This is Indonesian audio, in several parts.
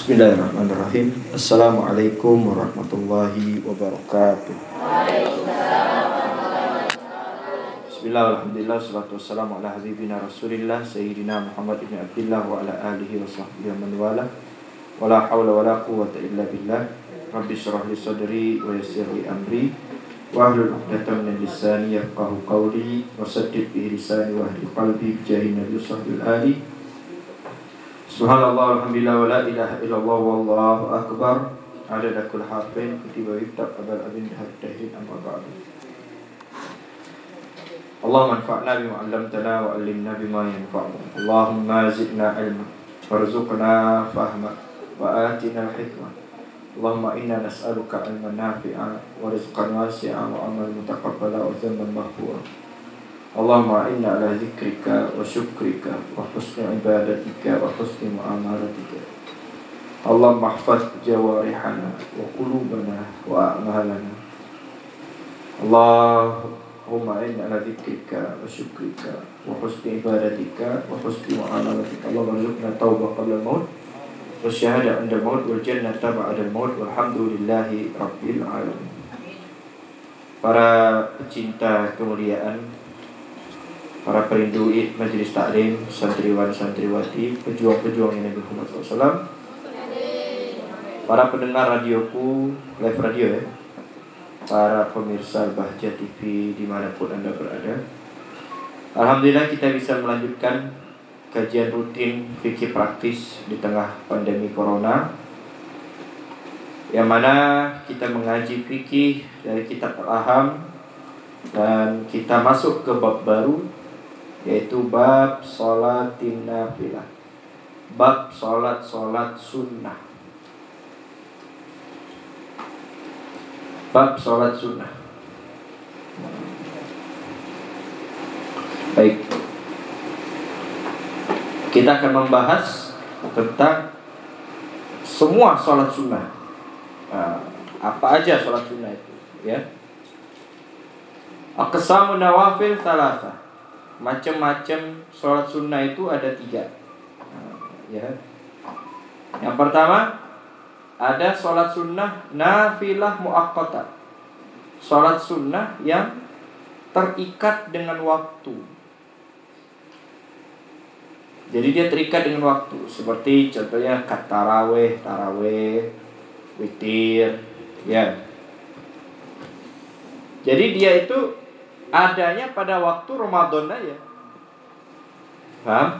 Bismillahirrahmanirrahim. Assalamualaikum warahmatullahi wabarakatuh. Bismillah, alhamdulillah, salatu wassalamu ala habibina rasulillah Sayyidina Muhammad ibn Abdillah wa ala alihi wa sahbihi wa man wala. Wa la hawla wa la quwwata illa billah. Rabbi syrah li sadri wa yassir li amri wa hlul 'uqdatam min lisani yafqahu qawli wa saddid bihi lisani wa hdi qalbi bijahi nabiy sahbil ali. Subhanallah, alhamdulillah, wa la ilaha illallah, wallahu akbar. Adada kul harfin kutiba yuktab abal abin haddahin amma ba'du. Allahumma anfa'na bima 'allamtana wa 'allimna bima yanfa'una. Allahumma zidna ilma warzuqna fahma wa atina al-hikmah. Allahumma inna nas'aluka ilman nafi'a wa rizqan wasi'a wa amalan mutaqabbala wa dhanban maghfura. Allahumma inna ala zikrika wa syukrika wa husni ibadatika wa husni mu'amalatika. Allahumma hafaz jawarihana wa qulubana wa a'malana. Allahumma inna ala zikrika wa syukrika wa husni ibadatika wa husni mu'amalatika. Allahumma rizqna tawbah qabla al-maut wa syahada 'inda al-maut wal jannata ba'da al-maut walhamdulillahi rabbil alamin. Para pecinta kemuliaan, para perindu majelis taklim, santriwan santriwati, pejuang-pejuang Nabi Muhammad SAW, para pendengar radioku, live radio ya, para pemirsa Bahja TV dimanapun Anda berada. Alhamdulillah kita bisa melanjutkan kajian rutin fikih praktis di tengah pandemi corona, yang mana kita mengaji fikih dari kitab Al-Aham, dan kita masuk ke bab baru, yaitu bab sholatin nafilah, bab sholat sunnah, bab sholat sunnah. Baik, kita akan membahas tentang semua sholat sunnah. Apa aja sholat sunnah itu, ya? Aqsamun nawafil thalatha. Macam-macam sholat sunnah itu ada 3, ya. Yang pertama, ada sholat sunnah nafilah muaqqatah, sholat sunnah yang terikat dengan waktu. Jadi dia terikat dengan waktu, seperti contohnya taraweh, witir, ya. Jadi dia itu adanya pada waktu Ramadan aja. Paham?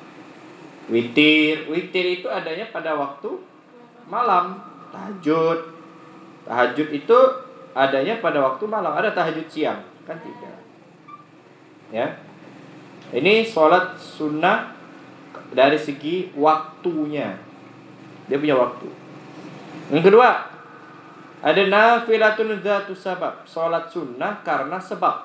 Witir itu adanya pada waktu malam. Tahajud itu adanya pada waktu malam. Ada tahajud siang, kan tidak. Ya. Ini sholat sunnah dari segi waktunya. Dia punya waktu. Yang kedua, ada nafilatun dzatu sabab, sholat sunnah karena sebab.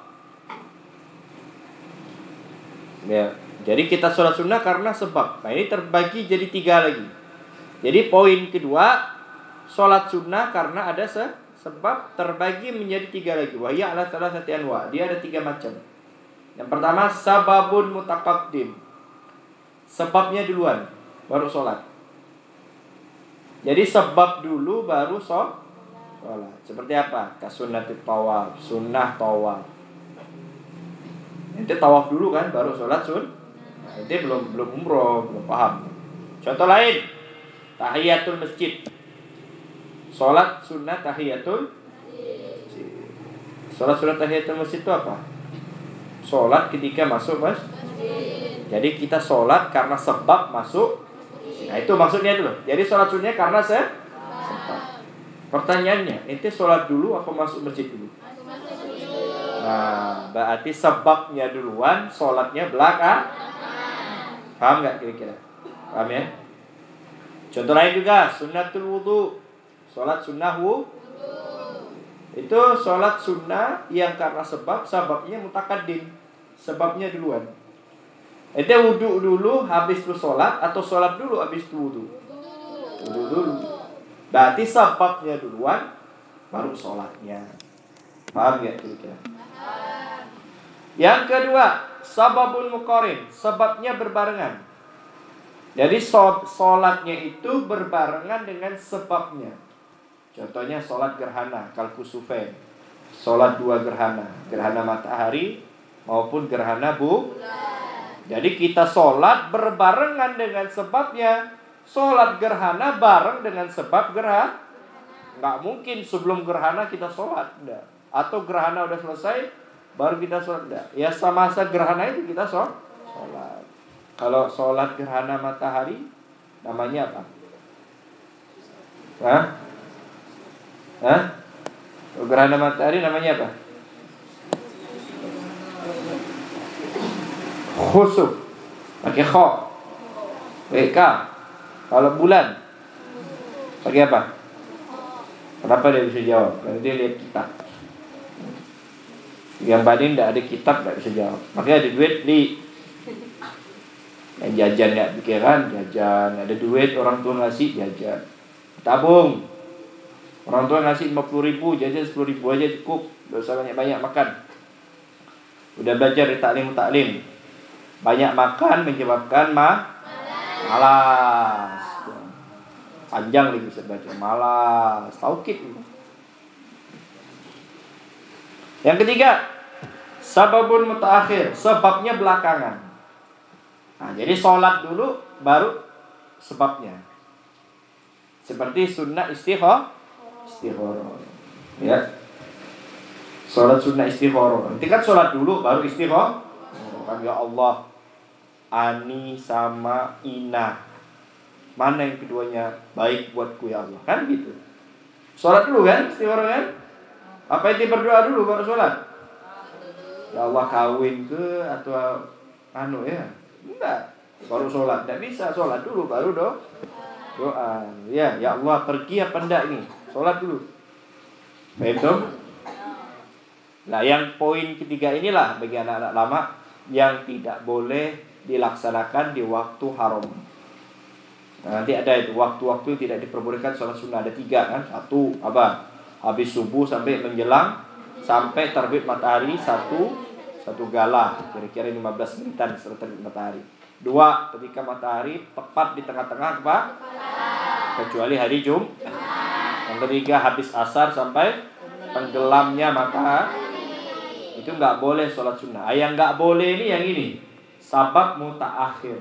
Ya, jadi kita sholat sunnah karena sebab. Nah, ini terbagi jadi 3 lagi. Jadi poin kedua, sholat sunnah karena ada sebab, terbagi menjadi 3 lagi. Wahya ala thalathati anwa. Dia ada 3 macam. Yang pertama, sababun mutaqaddim. Sebabnya duluan, baru sholat. Jadi sebab dulu baru sholat. Seperti apa? Kasunnatit tawaf, sunnah tawaf. Itu tawaf dulu kan, baru sholat sunnah. Nah, itu belum umroh, belum paham. Contoh lain, tahiyatul masjid. Sholat sunnah tahiyatul masjid. Sholat sunnah tahiyatul masjid itu apa? Sholat ketika masuk masjid. Jadi kita sholat karena sebab masuk. Nah, itu maksudnya dulu. Jadi sholat sunnah karena sebab. Pertanyaannya, ente sholat dulu apa masuk masjid dulu? Nah, berarti sebabnya duluan, sholatnya belakang. Paham gak kira-kira? Paham ya? Contoh lain juga, sunnatul wudu. Sholat sunnah wudu. Itu sholat sunnah yang karena sebabnya mutakaddim. Sebabnya duluan. Ente wudu dulu, habis itu sholat, atau sholat dulu, habis itu wudu? Wudu dulu. Berarti sebabnya duluan, baru sholatnya. Paham gak kira-kira? Yang kedua, sababun muqarin, sebabnya berbarengan. Jadi sholatnya itu berbarengan dengan sebabnya. Contohnya sholat gerhana, kalkusufen. Sholat 2 gerhana, gerhana matahari maupun gerhana bulan. Jadi kita sholat berbarengan dengan sebabnya. Sholat gerhana bareng dengan sebab gerhana. Nggak mungkin sebelum gerhana kita sholat, enggak. Atau gerhana udah selesai baru kita sholat, enggak. Ya semasa gerhana itu kita sholat. Kalau sholat gerhana matahari namanya apa? Hah? Gerhana matahari namanya apa? Khusuf. Pakai kha. WK. Kalau bulan pakai apa? Kenapa dia bisa jawab? Karena dia lihat kitab. Yang badin tidak ada kitab tidak bisa jawab. Makanya ada duit di yang jajan ya pikiran jajan, ada duit orang tua ngasih jajan, tabung. Orang tua ngasih 50.000 jajan 10.000 aja cukup, gak usah banyak-banyak makan. Udah belajar di taklim, banyak makan menyebabkan malas. Panjang lagi bisa baca, malas, taukid. Yang ketiga, sababun mutaakhir, sebabnya belakangan. Nah, jadi sholat dulu baru sebabnya. Seperti sunnah istikharah. Ya. Sholat sunnah istikharah. Nanti kan sholat dulu baru istikharah. Kan ya Allah, Ani sama Ina, mana yang keduanya baik buatku ya Allah. Kan gitu. Sholat dulu kan, istikharah kan. Apa itu berdoa dulu baru sholat? Ya Allah kawin ke atau ya. Enggak, baru sholat. Tidak bisa, sholat dulu baru doa. Ya Allah pergi apa enggak ini? Sholat dulu. Betul? Nah, yang poin ketiga inilah bagi anak-anak lama yang tidak boleh dilaksanakan di waktu haram. Nah, nanti ada itu waktu-waktu tidak diperbolehkan sholat sunnah, ada 3 kan? 1 apa? Habis subuh sampai menjelang sampai terbit matahari, 1 galah, kira-kira 15 menitan setelah terbit matahari. 2 ketika matahari tepat di tengah-tengah apa? Kecuali hari Jumat. Yang ketiga habis asar sampai tenggelamnya matahari. Itu nggak boleh sholat sunnah. Yang nggak boleh ini yang ini, sabab mutaakhir.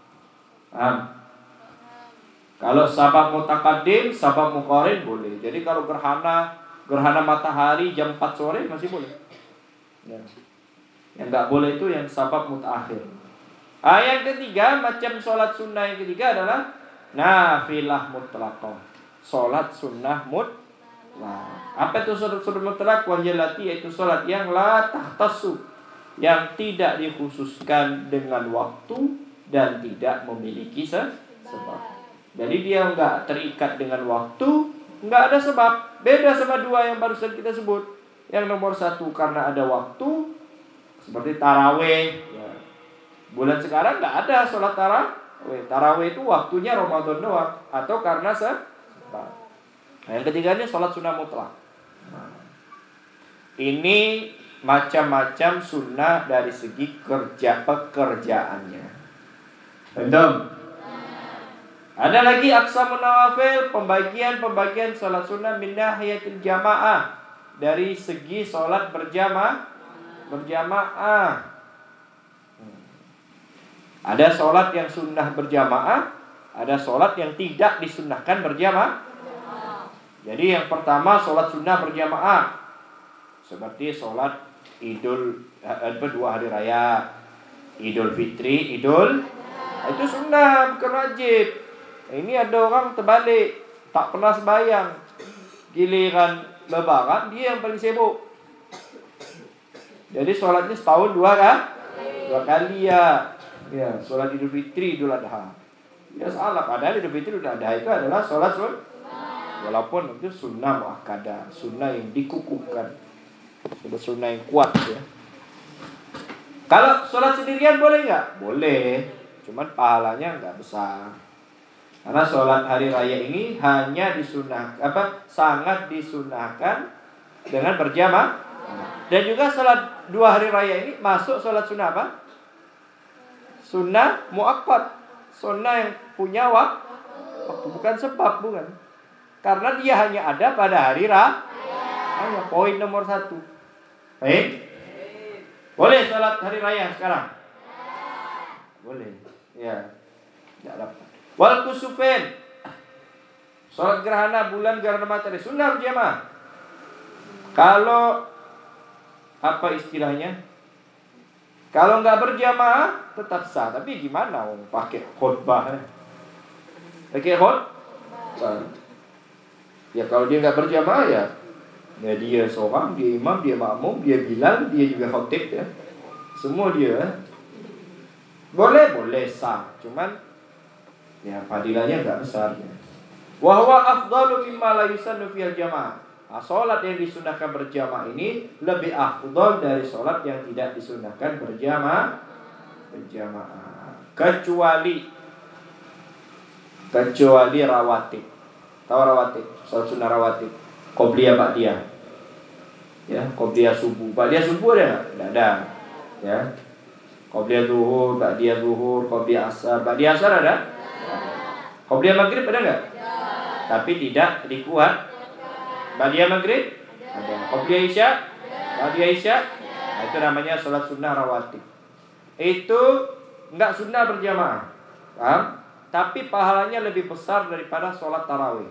Kalau sabab mutaqaddim, sabab muqarin boleh. Jadi kalau gerhana matahari jam 4 sore masih boleh. Ya. Yang nggak boleh itu yang sabab mutaakhir. Yang ketiga, macam sholat sunnah yang ketiga adalah nafilah mutlaqah. Sholat sunnah mutlaq. Apa itu sholat sunnah mutlaq? Wajilati, yaitu sholat yang la tahtasu, yang tidak dikhususkan dengan waktu dan tidak memiliki sebab. Jadi dia enggak terikat dengan waktu, enggak ada sebab. Beda sama 2 yang barusan kita sebut. Yang nomor 1 karena ada waktu, seperti tarawih. Ya. Bulan sekarang enggak ada sholat tarawih. Tarawih itu waktunya Ramadan doang, atau karena sebab. Nah, yang ketiganya sholat sunnah mutlak. Ini macam-macam sunnah dari segi pekerjaannya. Betul? Ada lagi aqsamun nawafil, pembagian sholat sunnah min nahiyatil jamaah, dari segi sholat berjamaah. Ada sholat yang sunnah berjamaah, ada sholat yang tidak disunnahkan berjamaah. Jadi yang pertama sholat sunnah berjamaah, seperti sholat Idul 2 hari raya, Idul Fitri, itu sunnah bukan wajib. Ini ada orang terbalik, tak pernah sembahyang, giliran lebaran dia yang paling sibuk. Jadi sholatnya setahun 2 kali ya. Ya, sholat Idul Fitri, Idul Adha. Ya salah, padahal Idul Fitri, Idul Adha itu adalah sholat sunnah. Walaupun itu sunnah muakkadah, sunnah yang dikukuhkan, sunnah yang kuat ya. Kalau sholat sendirian boleh nggak? Boleh, cuman pahalanya nggak besar. Karena sholat hari raya ini hanya sangat disunahkan dengan berjamaah. Dan juga sholat 2 hari raya ini masuk sholat sunnah apa? Sunnah muakkad. sunnah yang punya waktu, bukan sebab, bukan. Karena dia hanya ada pada hari raya. Poin nomor 1. Baik. Boleh sholat hari raya sekarang? Boleh. Ya. Tidak dapat. Wal kusufain. Sholat gerhana bulan, gerhana matahari, sunnah berjamaah. Kalau apa istilahnya? Kalau nggak berjamaah tetap sah. Tapi gimana? Pakai khutbah. Pakai khutbah. Ya kalau dia nggak berjamaah ya dia seorang, dia imam, dia makmum, dia bilal, dia juga khatib ya. Semua dia. Boleh sah. Cuman ya fadilahnya nggak besar ya. Wa huwa afdalu mimma la yusannu fil jamaah. Salat yang disunahkan berjamaah ini lebih afdal dari salat yang tidak disunahkan berjamaah. Kecuali rawatib. Tahu rawatib? Salat sunnah rawatib. Qobliyah ba'diyah. Ya, qobliyah subuh. Ba'diyah subuh ada enggak? Enggak ada. Ya. Qobliyah zuhur, ba'diyah zuhur, qobliyah asar. Ba'diyah asar ada? Qobliyah maghrib ada enggak? Tapi tidak dikuat. Ba'diyah maghrib ada. Qobliyah isya? Ba'diyah isya? Nah, itu namanya salat sunnah rawatib. Itu enggak sunnah berjamaah. Paham? Tapi pahalanya lebih besar daripada sholat tarawih.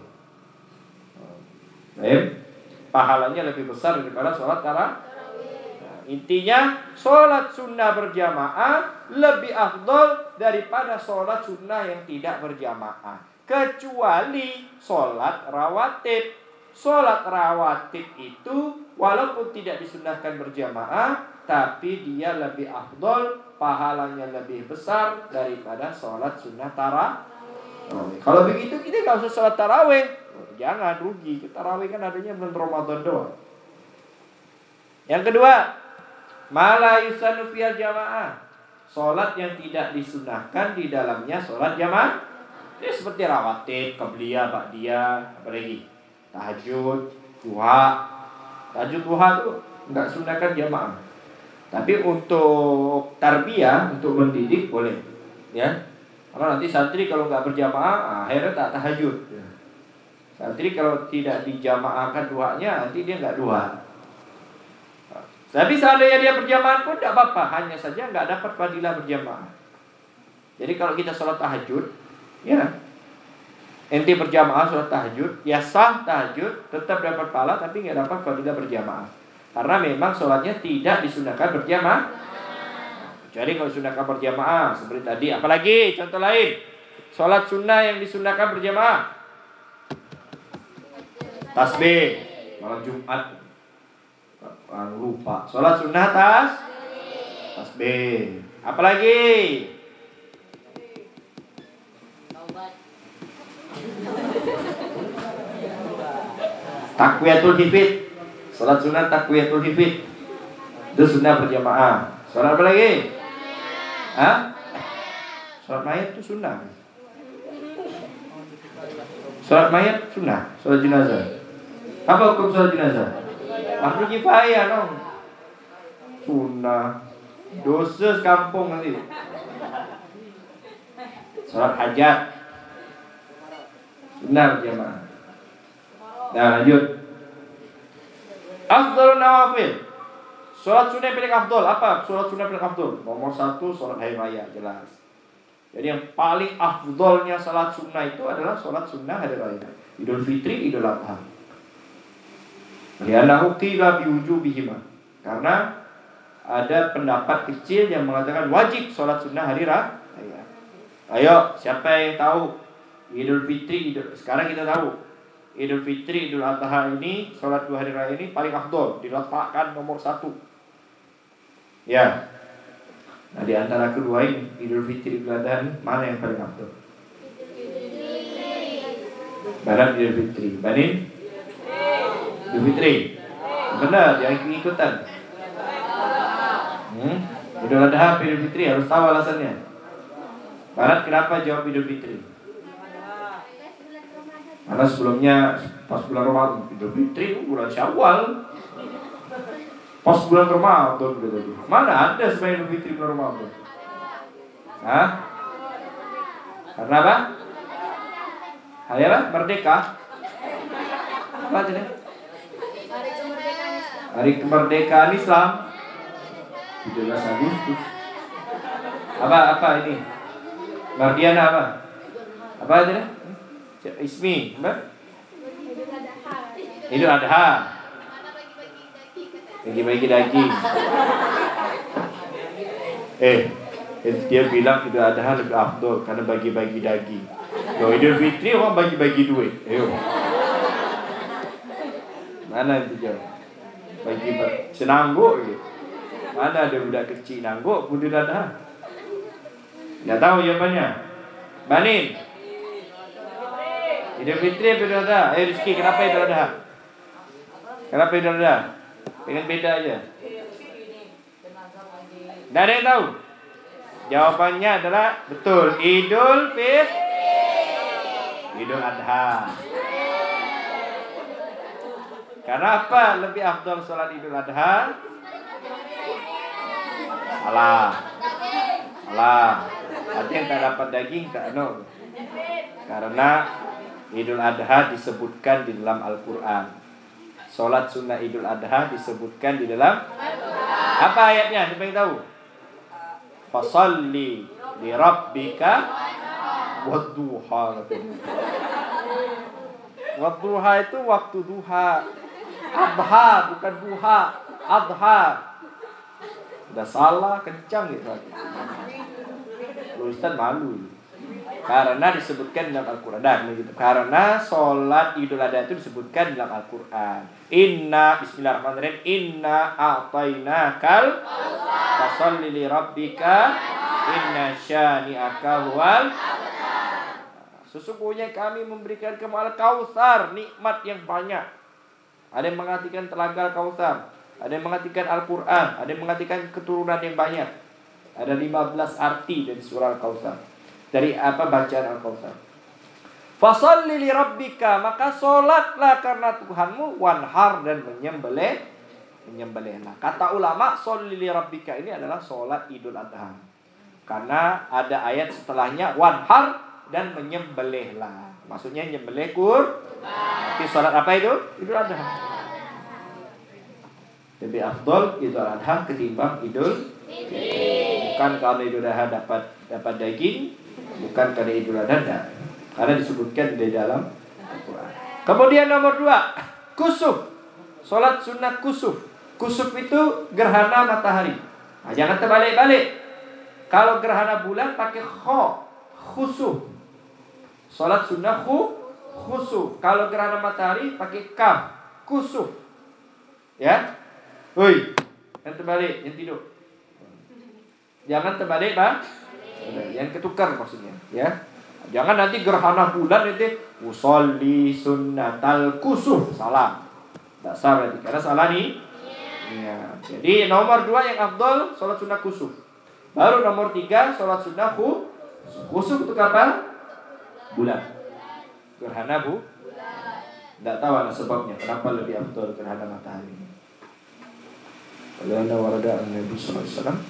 Pahalanya lebih besar daripada sholat tarawih. Nah, intinya sholat sunnah berjamaah lebih afdol daripada sholat sunnah yang tidak berjamaah. Kecuali sholat rawatib. Sholat rawatib itu walaupun tidak disunahkan berjamaah, tapi dia lebih afdol, pahalanya lebih besar daripada sholat sunnah tarawih. Kalau begitu kita gak usah sholat tarawih. Jangan, rugi. Tarawih kan adanya bulan Ramadan doang. Yang kedua, mala yusanu fiyal jamaah. Sholat yang tidak disunahkan di dalamnya sholat jamaah. Ini seperti rawatib, qabliyah, ba'diyah, apalagi tahajud, duha. Tahajud, duha itu enggak sunahkan jamaah. Tapi untuk tarbiyah, untuk mendidik boleh, ya. Karena nanti santri kalau nggak berjamaah, akhirnya tak tahajud. Santri kalau tidak dijamaahkan duhanya, nanti dia nggak duha. Tapi seandainya dia berjamaah pun tidak apa-apa, hanya saja nggak dapat fadilah berjamaah. Jadi kalau kita sholat tahajud, ya, ente berjamaah sholat tahajud, ya sah tahajud, tetap dapat pahala, tapi nggak dapat fadilah berjamaah. Karena memang sholatnya tidak disunahkan berjamaah. Jadi kalau sunahkan berjamaah seperti tadi, apalagi contoh lain, sholat sunnah yang disunahkan berjamaah, tasbih malam Jumat, lupa. Sholat sunnah tasbih. Apalagi takwiyatul hifid. Sholat sunnah takwiyatul hifid, itu sunnah berjamaah. Sholat apa lagi? Sholat mayat itu sunnah. Sholat mayat sunnah. Sholat jenazah. Apa hukum sholat jenazah? Fardu kifayah dong. Sunnah. Dosa sekampung nanti. Sholat hajat sunnah berjamaah. Nah, lanjut. Afdhalun nawafil. Sholat sunnah yang paling afdol. Apa sholat sunnah paling afdol? Nomor 1 sholat hari raya, jelas. Jadi yang paling afdolnya sholat sunnah itu adalah sholat sunnah hari raya, Idul Fitri, Idul Adha. Li'annahu qila biwujubihima. Karena ada pendapat kecil yang mengatakan wajib sholat sunnah hari raya. Ayo, siapa yang tahu Idul Fitri, sekarang kita tahu Idul Fitri, Idul Adha ini, sholat 2 hari raya ini paling afdol, diletakkan nomor 1. Ya. Nah, di antara kedua ini, Idul Fitri, Idul Adha ini, mana yang paling afdol? Barat Idul Fitri. Banin? Idul Fitri. Benar, jangan ikutan. Idul Adha, Idul Fitri, harus tahu alasannya. Barat kenapa jawab Idul Fitri? Karena sebelumnya pas bulan Ramadan, Idul Fitri itu bulan Syawal. Pas bulan Ramadan gitu. Mana ada sebagai Idul Fitri bulan Ramadan? Karena apa? Hari apa? Merdeka. Apa itu? Hari kemerdekaan Islam. 17 Agustus. Apa ini? Mardiana apa? Apa itu? Ismi, apa? Idul Adha. Bagi-bagi daging. Dia bilang Idul Adha lebih afdol karena bagi-bagi daging. Loh, Idul Fitri orang bagi-bagi duit. Mana itu jauh? Bagi senangguk gitu. Mana ada budak kecil nangguk Idul Adha? Nggak tahu jawabannya. Banin. Idul Fitri apa Idul Adha? Rizki, kenapa Idul Adha? Kenapa Idul Adha? Pengen beda aja. Nggak ada yang tahu. Jawabannya adalah betul. Idul Fitri. Idul Adha. Karena apa lebih afdal sholat Idul Adha? Salah. Ada yang tak dapat daging tak no. Karena Idul Adha disebutkan di dalam Al-Quran. Sholat sunnah Idul Adha disebutkan di dalam apa ayatnya? Siapa yang tahu? Fasalli li rabbika wadduha. Wadduha itu waktu duha. Adha bukan duha. Adha. Udah salah kencang gitu. Ustaz malu. Karena disebutkan dalam Al-Quran. Karena sholat Idul Adha itu disebutkan dalam Al-Quran. Bismillahirrahmanirrahim. Inna a'tainakal fasalli li rabbika inna syani'aka huwal. Sesungguhnya kami memberikan kamu Al-Kautsar, nikmat yang banyak. Ada yang mengartikan telaga Al-Kautsar, ada yang mengartikan Al-Quran, ada yang mengartikan keturunan yang banyak. Ada 15 arti dari surah Al-Kautsar. Dari apa bacaan Al-Kautsar. Fasalli li rabbika, maka solatlah karena Tuhanmu, wanhar dan menyembelihlah. Kata ulama, sholli li rabbika ini adalah solat Idul Adha. Karena ada ayat setelahnya wanhar dan menyembelihlah. Maksudnya menyembelih Nanti solat apa itu? Idul Adha. Lebih afdol Idul Adha ketimbang Idul Fitri. Bukan kalau Idul Adha dapat daging, bukan karena Idul Adha enggak. Karena disebutkan di dalam Al-Quran. Kemudian nomor 2, kusuf. Salat sunnah kusuf. Kusuf itu gerhana matahari. Nah, jangan terbalik-balik. Kalau gerhana bulan pakai khusuf. Salat sunnah khusuf. Kalau gerhana matahari pakai kaf, kusuf. Ya. Woi, yang terbalik, yang tidur. Jangan terbalik, Pak. Yang ketukar maksudnya, ya. Jangan nanti gerhana bulan itu usolli sunnatal kusuf. Salah. Tak sah berarti. Karena salah nih. Ya. Jadi nomor 2 yang afdol salat sunnah kusuf. Baru nomor 3 salat sunnah khusuf itu kapan? Bulan. Gerhana bulan. Tidak tahu ada sebabnya kenapa lebih afdol gerhana matahari. Karena warada Nabi sallallahu alaihi wasallam.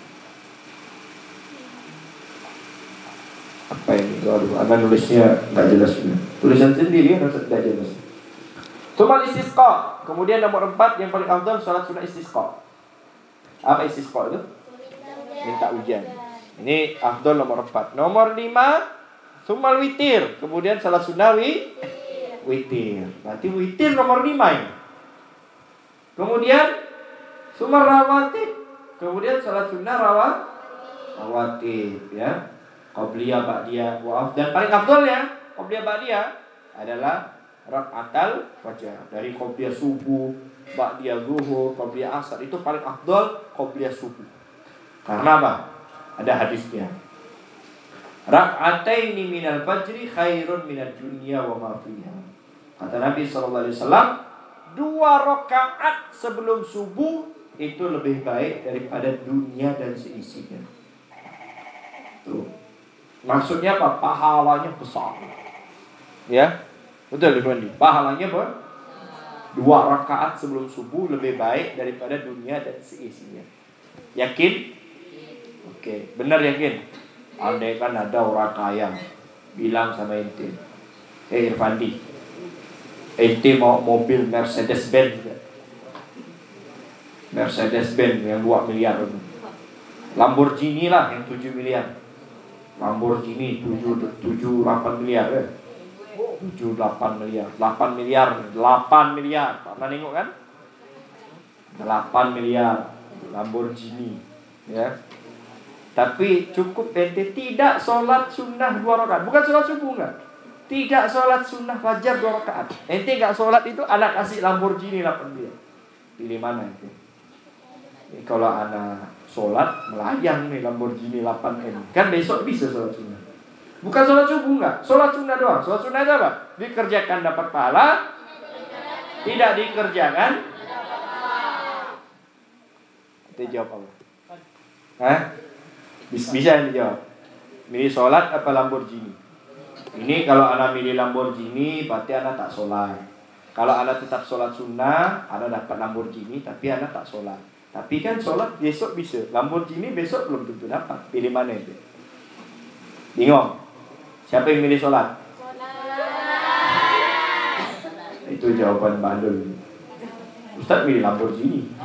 Apa ini? Aduh, anda nulisnya nggak jelas. Tulisan sendiri nggak jelas. Sumal istisqa. Kemudian nomor 4 yang paling afdal salat sunnah istisqa. Apa istisqa itu? Minta hujan. Ini afdal nomor 4. Nomor 5 sumal witir. Kemudian salat sunnah witir. Berarti witir nomor 5 ini. Kemudian sumal rawatib. Kemudian salat sunnah rawatib, ya. Qabliyah, ba'diyah, dan paling afdal ya qabliyah ba'diyah adalah rakaatal fajar. Dari qabliyah subuh, ba'diyah zuhur, qabliyah asar itu paling afdal qabliyah subuh. Karena apa? Ada hadisnya. Rak'ataini minal fajri khairun minad dunya wa ma fiha. Kata Nabi sallallahu alaihi wasallam, 2 rakaat sebelum subuh itu lebih baik daripada dunia dan seisinya. Tuh. Maksudnya apa? Pahalanya besar. Ya. Betul Wandi. Pahalanya apa? 2 rakaat sebelum subuh lebih baik daripada dunia dan seisinya. Yakin? Oke, benar yakin? Andai kan ada orang kaya bilang sama ente, Irfandi, ente mau mobil Mercedes-Benz gak? Mercedes-Benz yang 2 miliar, Lamborghini lah yang 7 miliar, Lamborghini 8 miliar ya. 7, 8 miliar 8 miliar 8 miliar, pernah nengok kan? 8 miliar Lamborghini ya. Tapi cukup ente tidak sholat sunnah 2 rakaat, bukan sholat subuh enggak, tidak sholat sunnah fajar 2 rakaat, ente enggak sholat itu, anak kasih Lamborghini 8 miliar, pilih mana itu? Kalau anak sholat melayang nih Lamborghini 8M, kan besok bisa sholat sunnah. Bukan sholat subuh enggak, sholat sunnah doang. Sholat sunnah itu apa? Dikerjakan dapat pahala, tidak dikerjakan. Kita jawab apa? Hah? Bisa yang dijawab. Milih sholat apa Lamborghini? Ini kalau anak milih Lamborghini, berarti anak tak sholat. Kalau anak tetap sholat sunnah, anak dapat Lamborghini, tapi anak tak sholat. Tapi kan sholat besok bisa, Lamborghini besok belum tentu dapat. Pilih mana itu? Bingung? Siapa yang milih sholat? Itu jawaban bandel. Ustaz milih Lamborghini.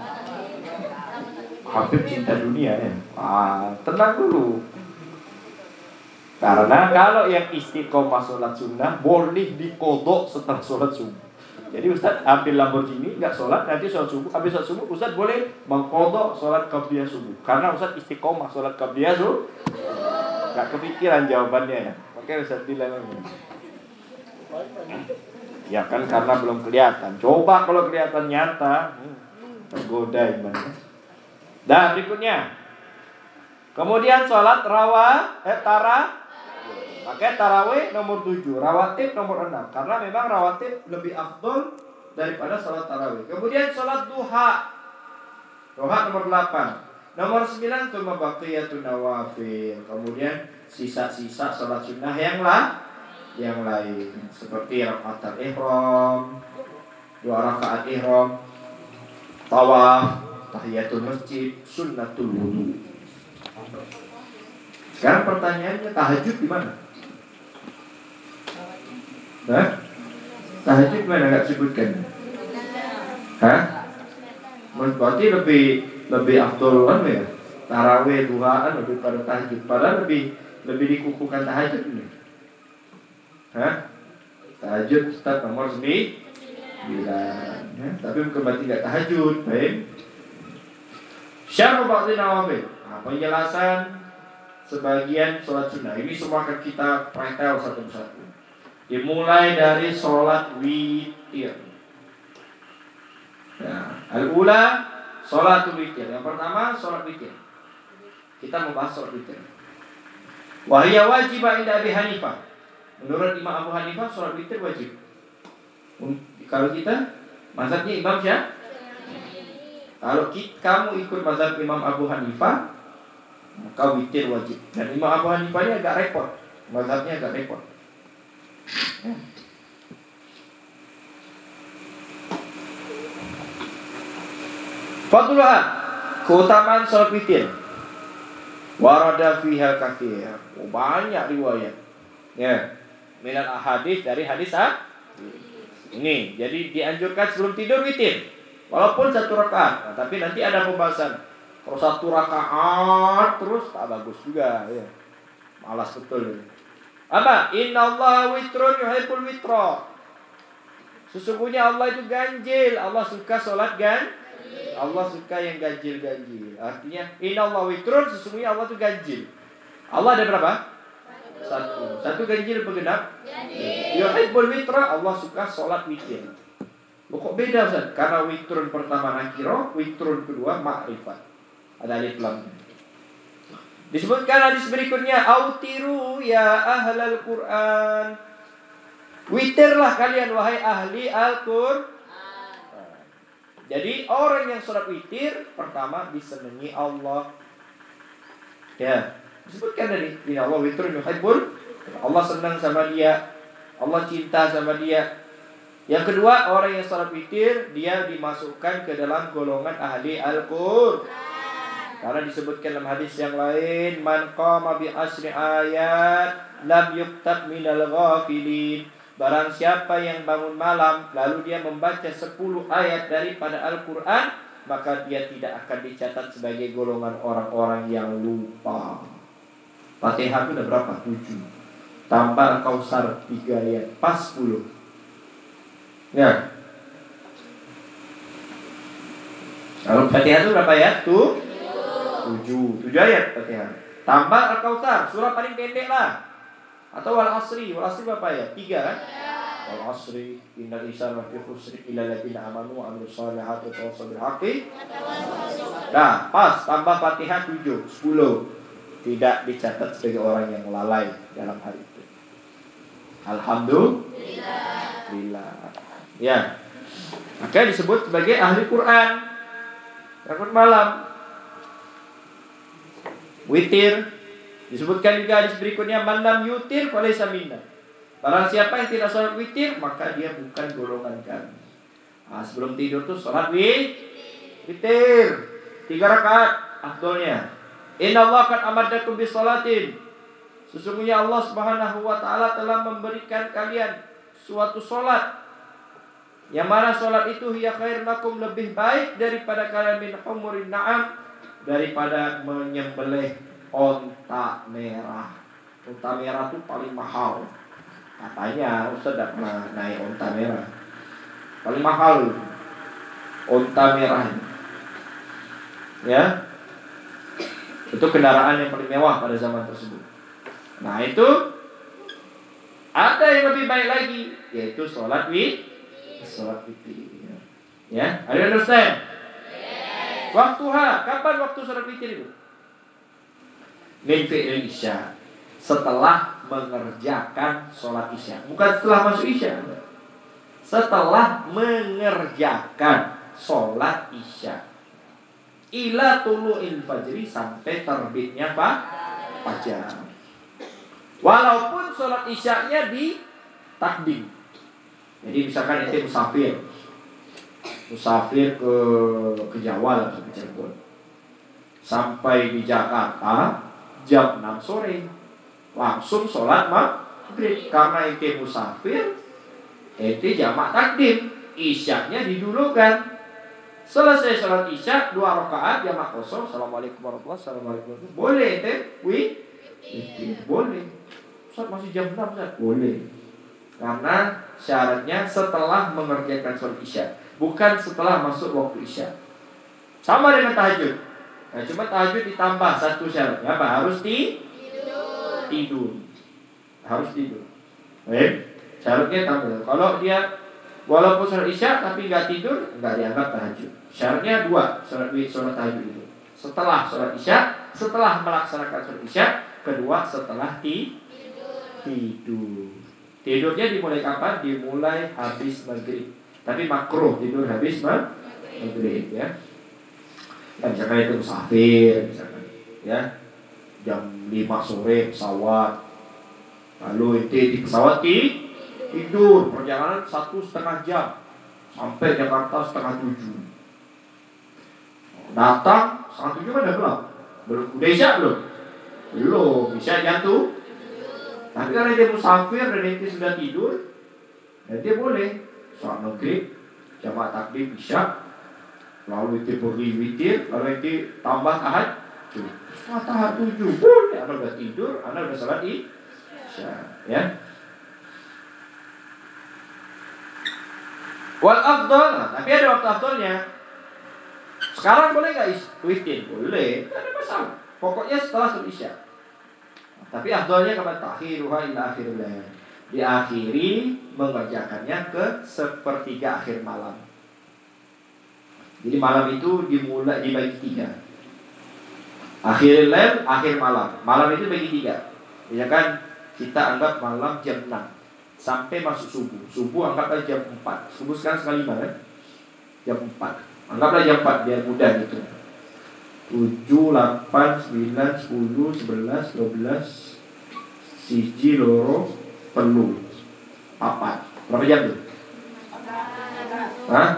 Habib cinta dunia ya. Tenang dulu. Karena kalau yang istiqomah sholat sunnah boleh dikodok setelah sholat subuh. Jadi Ustaz ambil Lamborghini, enggak sholat, nanti sholat subuh, habis sholat subuh Ustaz boleh mengkodok sholat qabliyah subuh. Karena Ustaz istiqomah sholat qabliyah subuh. Enggak kepikiran jawabannya ya. Makanya Ustaz bilang ya kan karena belum kelihatan. Coba kalau kelihatan nyata, tergoda iman. Dan berikutnya, kemudian sholat pakai tarawih nomor 7, rawatib nomor 6. Karena memang rawatib lebih afdol daripada sholat tarawih. Kemudian sholat duha nomor 8. Nomor 9 tsumma baqiyatun nawafil. Kemudian sisa-sisa sholat sunnah yang lain seperti rakaat ihram, 2 rakaat ihram, tawaf, tahiyatul masjid, sunnatul wudu. Sekarang pertanyaannya, tahajud di mana? Tahajud mana enggak sebutkan? Berarti lebih afdol kan ya? Tarawih, duhaan lebih pada tahajud. Padahal lebih dikukuhkan tahajud ini. Tahajud Ustaz nomor 9 ya? Tapi bukan berarti enggak tahajud. Baik. Syarh ba'dhi nawafil. Penjelasan sebagian sholat sunnah. Ini semua akan kita pretel satu-satu. Dimulai dari sholat witir. Nah, al-ula sholatul witir. Yang pertama sholat witir. Kita membahas sholat witir. Wa hiya wajibah inda Abi Hanifah. Menurut Imam Abu Hanifah sholat witir wajib. Kalau kita mazhabnya Imam Syafi'i. Kalau kamu ikut mazhab Imam Abu Hanifah, maka witir wajib. Dan Imam Abu Hanifah ini agak repot, mazhabnya agak repot. Fadluha, keutamaan salat witir. Warada fiha katsir. Banyak riwayat. Ya. Minal ahadits, dari hadis ini. Jadi dianjurkan sebelum tidur witir. Walaupun 1 rakaat, tapi nanti ada pembahasan. Kalau 1 rakaat terus tak bagus juga ya. Malas betul. Apa? Innallaha witrun yuhibbul witra. Sesungguhnya Allah itu ganjil. Allah suka sholat Allah suka yang ganjil-ganjil. Artinya innallaha witrun, sesungguhnya Allah itu ganjil. Allah ada berapa? 1 ganjil bergenap. Yuhibbul witra, Allah suka sholat witir. Kok beda Ustaz? Karena witrun pertama nakiro, witrun kedua ma'rifat. Ada alif lam. Disebutkan hadis berikutnya, autiru ya ahlal Quran. Witirlah kalian wahai ahli Al-Qur'an. Jadi orang yang sholat witir pertama disenangi Allah. Ya, disebutkan dari inna Allah witrun yuhibbul. Allah senang sama dia. Allah cinta sama dia. Yang kedua, orang yang salat witir dia dimasukkan ke dalam golongan ahli Al-Qur'an. Karena disebutkan dalam hadis yang lain, man qama bi asri ayat lam yuktab minal ghafilin. Barang siapa yang bangun malam lalu dia membaca 10 ayat daripada Al-Quran, maka dia tidak akan dicatat sebagai golongan orang-orang yang lupa. Fatihah itu udah berapa? 7. Tambah Al-Kautsar 3 ayat, pas 10. Ya. Kalau Fatihah itu berapa ayat? 7 ayat Fatihah. Tambah Al-Kautsar, surah paling pendek lah. Atau wal asri berapa ayat? 3 kan? Wal asri innal insana lafi khusr illa alladziina amanu wa 'amilus shalihati wa tawassaw bil haqqi. Nah, pas tambah Fatihah 7, 10. Tidak dicatat sebagai orang yang lalai dalam hal itu. Alhamdulillah. Ya. Maka disebut sebagai ahli Quran. Bangun malam. Witir. Disebutkan juga di berikutnya, man lam yutir falaysa minna. Barang siapa yang tidak sholat witir, maka dia bukan golongan kami. Nah, sebelum tidur tuh sholat witir 3 rakaat afdolnya. Inna Allah qad amadakum bis sholatin. Sesungguhnya Allah Subhanahu wa taala telah memberikan kalian suatu sholat, yang mana sholat itu hiya khair lakum, lebih baik daripada kalian min humurin na'am, daripada menyembelih onta merah. Onta merah itu paling mahal. Katanya Ustaz tidak pernah naik onta merah. Paling mahal onta merah. Ya. Itu kendaraan yang paling mewah pada zaman tersebut. Nah, itu ada yang lebih baik lagi, yaitu sholat witir. Ya, are you understand? Yes. Waktuha, kapan waktu sholat witir itu? Min fi'il isya, setelah mengerjakan sholat isya, bukan setelah masuk isya. Setelah mengerjakan sholat isya, ila tulu'il fajri, sampai terbitnya fajar. Walaupun sholat isyanya di takdim. Jadi misalkan ente musafir ke Jawa lah, ke Cirebon, sampai di Jakarta jam 6 sore, langsung sholat maghrib. Karena ente musafir, ente jamak takdim, isyanya didulukan. Selesai sholat isya 2 rakaat jamak kosong, assalamualaikum warahmatullahi wabarakatuh, boleh ente boleh. Ustaz masih jam 6 Ustaz? Boleh. Karena syaratnya setelah mengerjakan sholat isya, bukan setelah masuk waktu isya. Sama dengan tahajud. Nah, cuma tahajud ditambah satu syaratnya, apa? Harus tidur. Harus tidur. Syaratnya tambah. Kalau dia walaupun sholat isya tapi nggak tidur, nggak dianggap tahajud. Syaratnya 2, sholat tahajud itu. Setelah sholat isya, setelah melaksanakan sholat isya. Kedua, setelah tidur. Tidurnya dimulai kapan? Dimulai habis maghrib. Tapi makruh tidur habis maghrib, ya. Ya, misalkan itu musafir, misalkan, ya, jam 5 sore pesawat, lalu di pesawat tidur, perjalanan 1,5 jam sampai Jakarta 6:30. Datang 6:30 kan udah belum? Udah isya belum, isya jatuh. Tapi karena dia musafir dan dia sudah tidur, ya dia boleh sholat maghrib, jamaah takdim isya, lalu itu pergi witir, lalu itu tambah tahajud. Setelah tahajud boleh, anda udah tidur, anda udah sholat isya, ya. Wal afdal, tapi ada waktu afdalnya. Sekarang boleh nggak witir? Boleh, tidak ada masalah. Pokoknya setelah sholat isya. Tapi afdalnya kapan? Takhiruha ila akhiril lail. Diakhiri mengerjakannya ke sepertiga akhir malam. Jadi malam itu dimulai dibagi 3. Akhiril lail, akhir malam. Malam itu bagi 3. Misalkan kita anggap malam jam 6 sampai masuk subuh. Subuh anggaplah jam 4. Subuh sekarang 5 kan? Jam 4. Anggaplah jam 4 biar mudah gitu. 7, 8, 9, 10, 11, 12, siji, loro, telu, 4. Berapa jam tuh? Hah?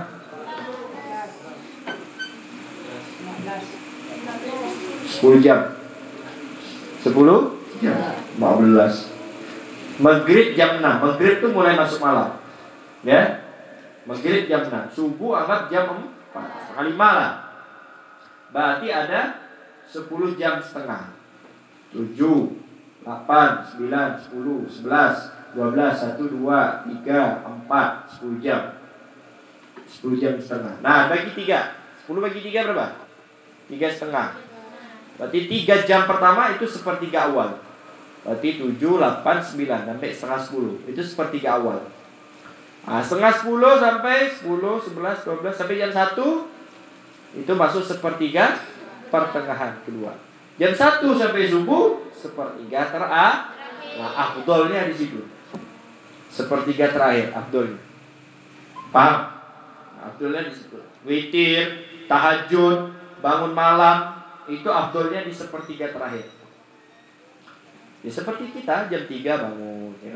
10 jam. 10 jam. 14. Maghrib jam 6. Maghrib itu mulai masuk malam. Ya. Maghrib jam 6. Subuh anggap jam 4. Setengah 5 lah. Berarti ada 10 jam setengah. 7, 8, 9, 10, 11, 12, 1, 2, 3, 4, 10 jam. 10 jam setengah. Nah, bagi 3. 10 bagi 3 berapa? 3 setengah. Berarti 3 jam pertama itu sepertiga awal. Berarti 7, 8, 9 sampai setengah 10. Itu sepertiga awal. Nah, setengah 10 sampai 10, 11, 12 sampai jam 1 itu masuk sepertiga pertengahan kedua. Jam 1 sampai subuh sepertiga terakhir. Nah, afdolnya di situ. Sepertiga terakhir afdolnya. Paham? Afdolnya di situ. Witir, tahajud, bangun malam, itu afdolnya di sepertiga terakhir. Ya seperti kita jam 3 bangun, ya.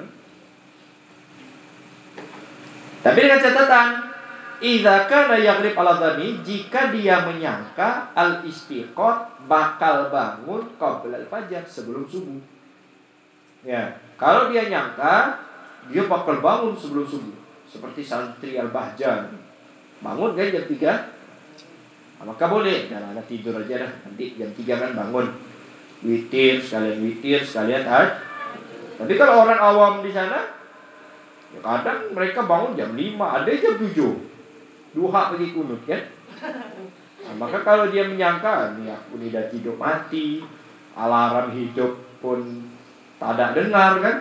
Tapi dengan catatan, idza kana yaghrib ala dhani, jika dia menyangka al-istiqot bakal bangun qabla al-fajar, sebelum subuh. Ya, kalau dia nyangka dia bakal bangun sebelum subuh, seperti santri al-bahjan. Bangun kan jam 3, maka boleh, jangan tidur aja dah. Nanti jam 3 kan bangun, witir sekalian tahajud. Tapi kalau orang awam di sana, ya kadang mereka bangun jam 5, ada jam 7, duha pergi kunut kan. Nah, maka kalau dia menyangka, nih aku nih dah tidur mati, alarm hidup pun tak ada dengar kan,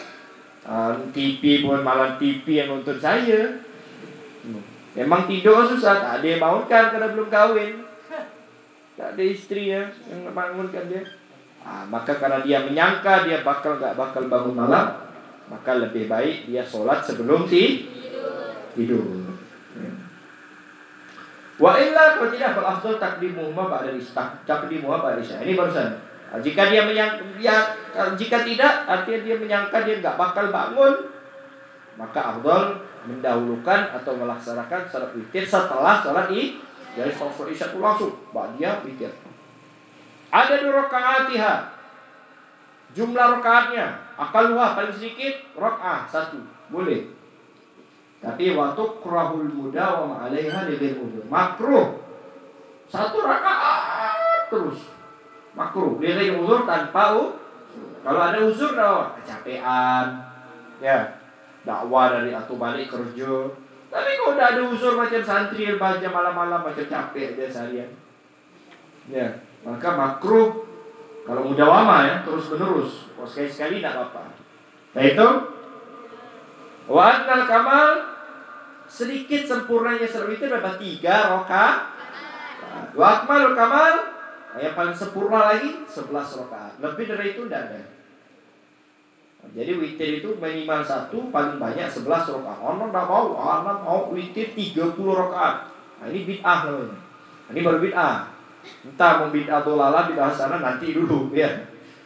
TV pun malah TV yang nonton saya. Memang tidur susah, tak ada yang bangunkan karena belum kahwin, tak ada istri yang bangunkan dia. Maka karena dia menyangka dia gak bakal bangun malam, maka lebih baik dia sholat sebelum tidur. Wa illa kalau tidak fal afdal taqdimuhuma ba'da isya. Ini barusan. Jika dia jika tidak, artinya dia menyangka dia gak bakal bangun, maka afdal mendahulukan atau melaksanakan salat witir setelah salat dari salat isya itu langsung ba'diyah witir. Ada 2 rakaatiha. Jumlah rakaatnya aqalluha paling sedikit rakaat 1. Boleh. Tapi waktu kurahul mudawama 'alaiha lidil udzur. Makruh. 1 rakaat terus. Makruh. Lidil udzur tanpa kalau ada uzur kecapean. Ya. Dakwah dari atau balik kerja. Tapi kalau udah ada uzur macam santri baca malam-malam macam capek dia seharian, ya maka makruh kalau mudawamah ya terus menerus. Kalau sekali-sekali tidak apa-apa. Nah itu wa annal kamal, sedikit sempurnanya salat witir berapa? 3 rakaat. Wa akmalul kamal, yang paling sempurna lagi 11 rakaat. Lebih dari itu tidak ada. Jadi witir itu minimal 1, paling banyak 11 rakaat. Orang tak mau witir 30 rakaat. Nah, ini bid'ah namanya. Ini baru bid'ah. Entah mau bid'ah dolalah, bid'ah sana nanti dulu ya.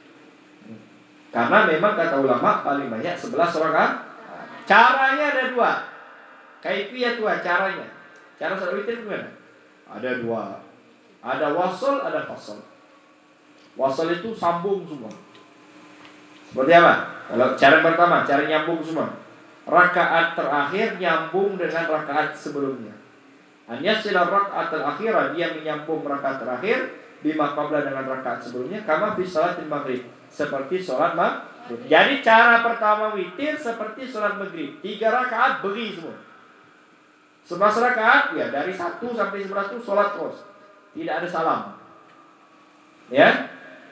Karena memang kata ulama paling banyak 11 rakaat. Caranya ada 2. Kaifiyah 2 caranya. Cara salat witir gimana? Ada 2. Ada wasol, ada fasol. Wasol itu sambung semua. Seperti apa? Kalau cara pertama, cara nyambung semua. Rakaat terakhir nyambung dengan rakaat sebelumnya. Hanya sila rakaat terakhir dia menyambung rakaat terakhir bima qabla dengan rakaat sebelumnya, kama fi salatil maghrib, seperti salat maghrib. Jadi cara pertama witir seperti salat maghrib, 3 rakaat beri semua. 11 rakaat ya dari 1 sampai 11 itu salat terus. Tidak ada salam. Ya.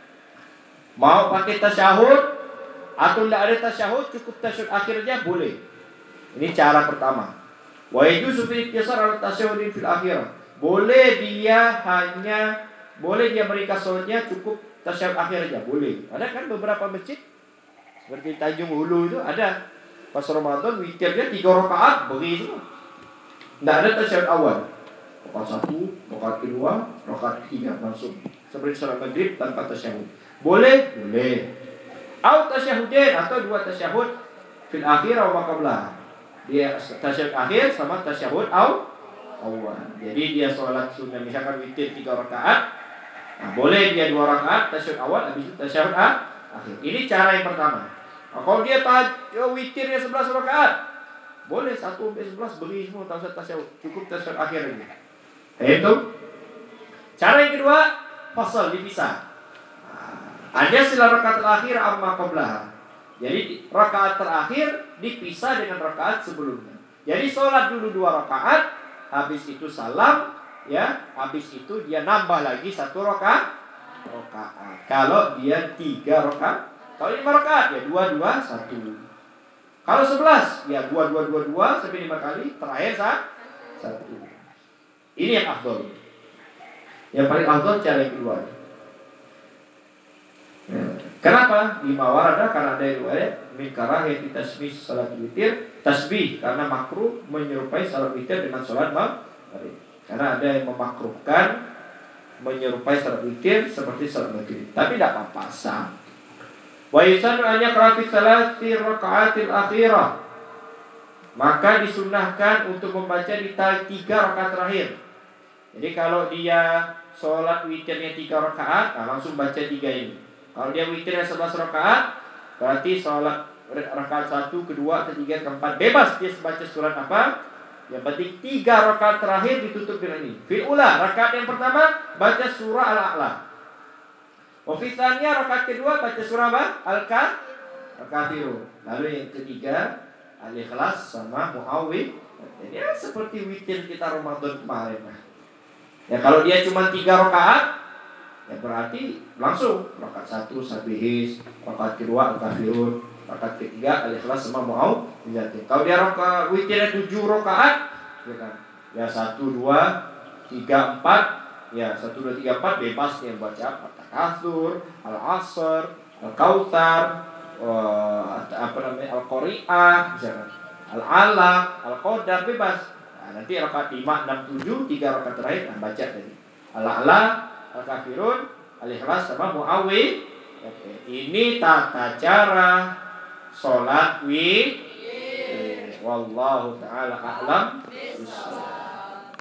Mau pakai tasyahud atau tidak ada tasyahud, cukup tasyahud akhirnya boleh. Ini cara pertama. Wa yajuzu fi iktisar ala tasyahudin fil akhir. Boleh dia meringkas salatnya cukup tasyahud akhir aja, boleh. Ada kan beberapa masjid seperti Tanjung Hulu itu ada pas Ramadan witirnya 3 rakaat beri semua. Tidak ada tasyahud awal. Rakaat 1, rakaat kedua, rakaat ketiga langsung. Seperti salat maghrib tanpa tasyahud. Boleh? Boleh. Au tasyahudin, atau 2 tasyahud fil akhir atau qabla. Dia tasyahud akhir sama tasyahud awal. Jadi dia sholat sunnah misalkan witir 3 rakaat. Nah, boleh dia 2 rakaat tasyahud awal habis itu tasyahud akhir. Ini cara yang pertama. Nah, kalau dia witirnya 11 rakaat, boleh 1-11 beri semua tasyahud. Cukup tasyahud akhir ini. Itu. Cara yang kedua, fasal, dipisah. Ada sila rakaat terakhir amma qablaha. Jadi rakaat terakhir dipisah dengan rakaat sebelumnya. Jadi sholat dulu 2 rakaat, habis itu salam, ya, habis itu dia nambah lagi 1 rakaat. Kalau dia 3 rakaat, kalau 5 rakaat ya 2 2 1. Kalau 11 ya 2 2 2 2 sampai 5 kali, terakhir 1. Ini yang afdal. Yang paling afdal cara yang kedua. Ya. Kenapa? Lima warada karena ada riwayat min karahiyati tasbih salat witir, tasbih karena makruh menyerupai salat witir dengan salat maghrib. Karena ada yang memakruhkan menyerupai salat witir seperti salat maghrib. Tapi tidak apa-apa, sah. Wa yusanu an yaqra fi salati raka'atil akhirah. Maka disunahkan untuk membaca di 3 rakaat terakhir. Jadi kalau dia sholat witirnya 3 rakaat, nah langsung baca 3 ini. Kalau dia witirnya 11 rakaat, berarti sholat rakaat 1, kedua, ketiga, keempat, bebas dia baca surat apa. Yang penting 3 rakaat terakhir ditutup dengan ini. Fil ula, rakaat yang pertama baca surah Al-A'la. Wafisannya rakaat kedua baca surah apa? Al-Kafirun. Lalu yang ketiga Al-Ikhlas sama Muawwidh. Jadi ya seperti witir kita Ramadan kemarin. Ya kalau dia cuma 3 rakaat, ya berarti langsung rakaat 1 Sabihis, rakaat kedua Al-Kafirun, rakaat ketiga Al-Ikhlas sama Muawwidh. Kalau dia rakaat witirnya 7 rakaat, ya kan. Ya 1 2 3 4, ya 1 2 3 4 bebas dia baca At-Takatsur, Al-Asr, Al-Kautsar, Al-Qari'ah, misalkan Al-Alaq, Al-Qadar, bebas. Nah, nanti rakaat 5 6 7 3 rakaat terakhir baca tadi Al-A'la, Al-Kafirun, Al-Ikhlas sama Muawwidh. Oke. Ini tata cara sholat witir. Wallahu ta'ala a'lam.